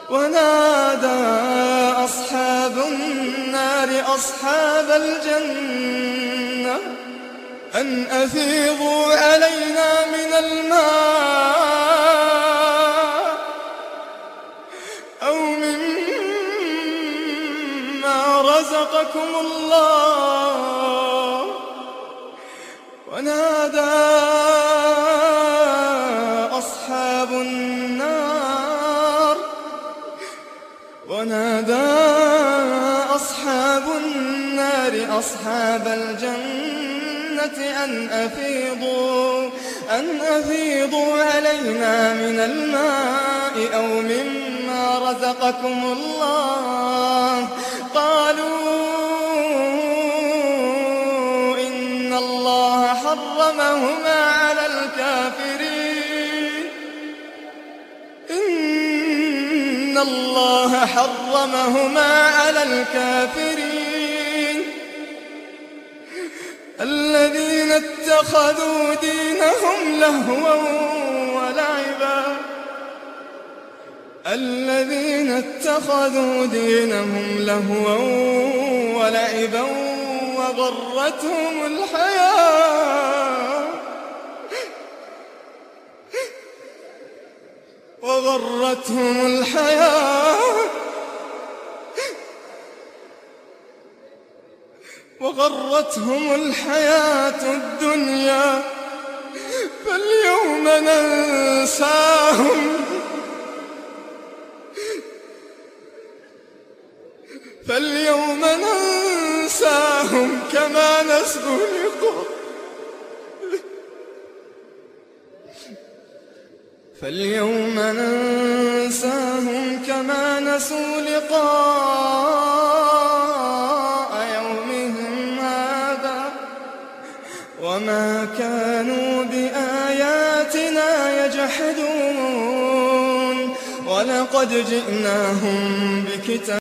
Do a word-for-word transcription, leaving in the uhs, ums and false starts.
ونادى أصحاب النار أصحاب الجنة أن أفيضوا علينا من الماء أو مما رزقكم الله. ونادى أصحاب النار ونادى أصحاب النار أصحاب الجنة أن أفيضوا أن أفيضوا علينا من الماء أو مما رزقكم الله. قالوا إن الله حرمهما على الكافرين إن الله حرمهما على الكافرين الذين اتخذوا دينهم لهوا ولعبا الذين اتخذوا دينهم لهوا ولعبا وغرتهم الحياة وغرتهم الحياة وغرتهم الحياة الدنيا فاليوم ننساهم فاليوم ننساهم كما نسوا لقاء فاليوم ننساهم كما نسوا لقاء يومهم هذا وما كانوا بآياتنا يجحدون ولقد جئناهم بكتاب